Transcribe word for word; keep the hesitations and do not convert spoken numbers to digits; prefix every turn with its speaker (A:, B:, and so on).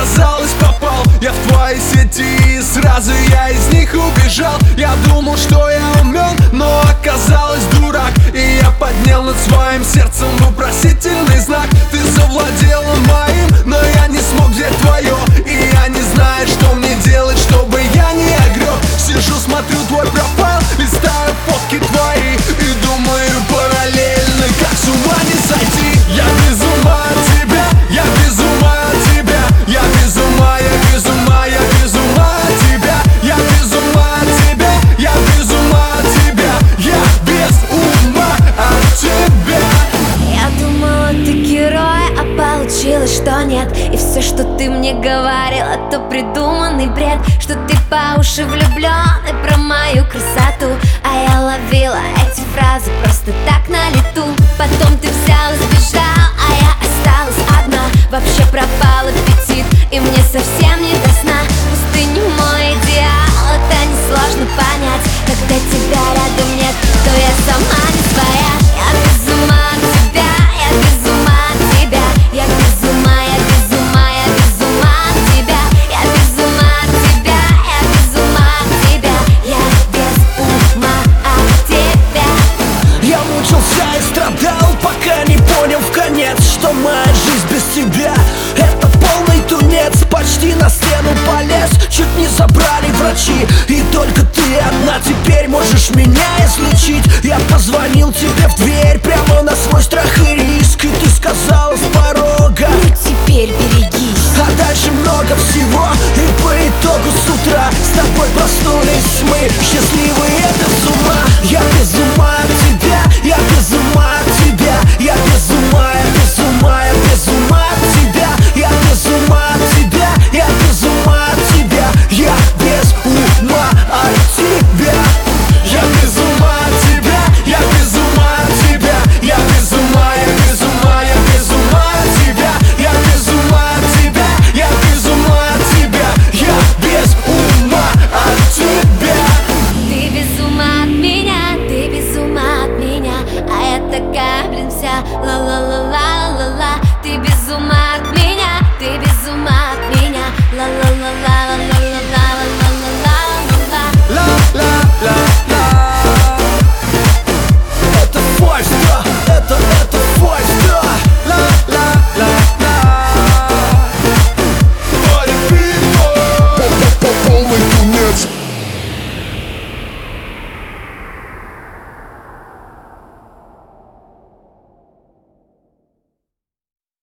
A: оказалось, попал я в твои сети, и сразу я из них убежал. Я думал, что я умен, но оказалось дурак. И я поднял над своим сердцем вопросительный знак. Ты завладела моим, но я не смог взять твое. И я не знаю, что мне делать, чтобы я не огреб. Сижу, смотрю твой профайл, листаю фотки твои и думаю параллельно, как с ума не сойти. Я без ума от тебя, я без ума от тебя, я без ума, я без ума, я без ума от тебя, я без ума от тебя, я без ума от тебя, я без ума от тебя.
B: Я думала, ты герой, а получилось, что нет. И все, что ты мне говорила, то придуманный бред. Что ты по уши влюблен и про мою красоту. А я ловила эти фразы просто так на лету. Потом ты взял и сбежал, а я осталась одна. Вообще пропал аппетит, и мне совсем не до сна. Пусть ты не мой идеал, это несложно понять. Когда тебя рядом нет, то я сама не своя. Я без ума от тебя, я без ума от тебя, я без ума, я без ума, я без ума от тебя, я без ума от тебя, я без ума от тебя, я без ума от тебя.
C: Я мучился и страдал, пока не понял в конец, что моя жизнь без тебя — это полный тунец. Почти на стену полез, чуть не забрали врачи. И только ты одна теперь можешь меня излечить. Я позвонил тебе в дверь прямо на свой страх и риск, и ты сказала: